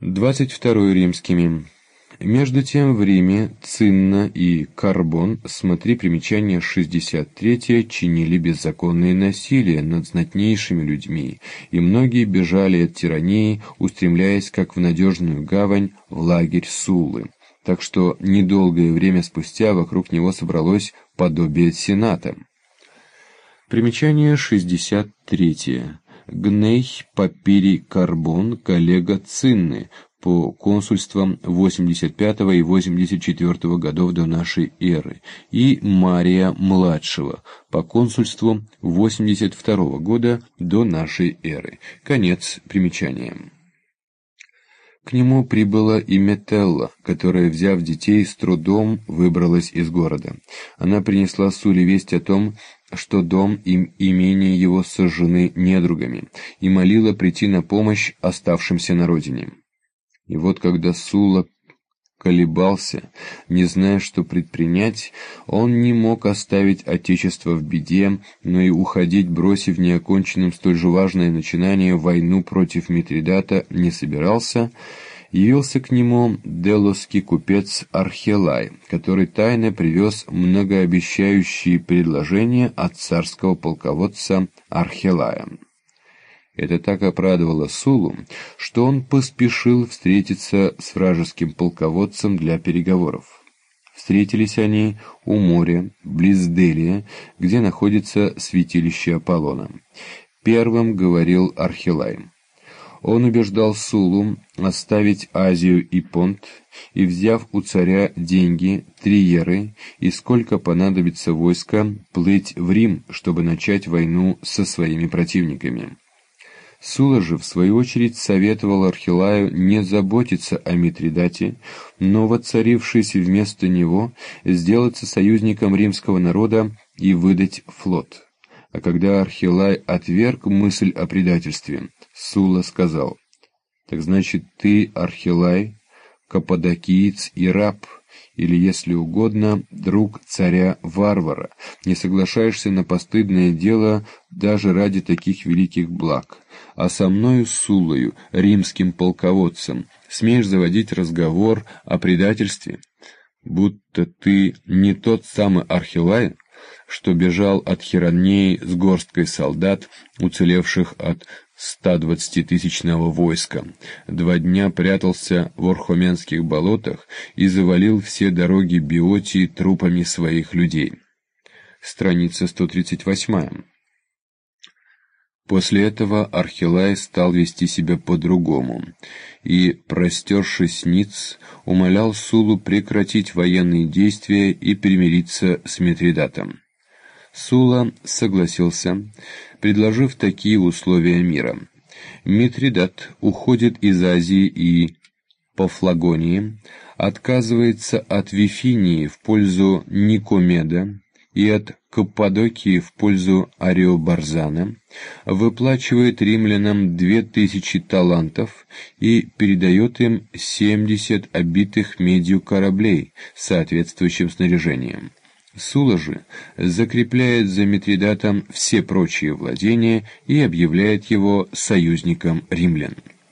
22 римскими. Между тем в Риме Цинна и Карбон, смотри примечание 63, чинили беззаконные насилия над знатнейшими людьми, и многие бежали от тирании, устремляясь как в надежную гавань в лагерь Суллы. Так что недолгое время спустя вокруг него собралось подобие сената. Примечание 63. Гней Папирий Карбон, коллега Цинны, по консульствам 85 и 84 годов до нашей эры, и Мария Младшего, по консульству 82 года до нашей эры. Конец примечания. К нему прибыла и Метелла, которая, взяв детей, с трудом выбралась из города. Она принесла Суле весть о том, что дом и имение его сожжены недругами, и молила прийти на помощь оставшимся на родине. И вот когда Сула колебался, не зная, что предпринять, он не мог оставить отечество в беде, но и уходить, бросив неоконченным столь же важное начинание войну против Митридата, не собирался. Явился к нему делосский купец Архилай, который тайно привез многообещающие предложения от царского полководца Архилая. Это так обрадовало Сулу, что он поспешил встретиться с вражеским полководцем для переговоров. Встретились они у моря, близ Делия, где находится святилище Аполлона. Первым говорил Архилай. Он убеждал Сулу оставить Азию и Понт, и, взяв у царя деньги, триеры, и сколько понадобится войска, плыть в Рим, чтобы начать войну со своими противниками. Сула же, в свою очередь, советовал Архилаю не заботиться о Митридате, но, воцарившись вместо него, сделаться союзником римского народа и выдать флот. А когда Архилай отверг мысль о предательстве, Сула сказал: «Так значит, ты, Архилай, каппадокиец и раб, или, если угодно, друг царя-варвара, не соглашаешься на постыдное дело даже ради таких великих благ, а со мною Суллою, римским полководцем, смеешь заводить разговор о предательстве, будто ты не тот самый Архилай, что бежал от Хиронеи с горсткой солдат, уцелевших от 120-тысячного войска, 2 дня прятался в Орхоменских болотах и завалил все дороги Биотии трупами своих людей». Страница 138. После этого Архилай стал вести себя по-другому, и, простершись ниц, умолял Сулу прекратить военные действия и примириться с Митридатом. Сула согласился, предложив такие условия мира. Митридат уходит из Азии и Пафлагонии, отказывается от Вифинии в пользу Никомеда и от Каппадокии в пользу Ариобарзана, выплачивает римлянам 2000 талантов и передает им 70 обитых медью кораблей с соответствующим снаряжением. Сула же закрепляет за Митридатом все прочие владения и объявляет его союзником римлян.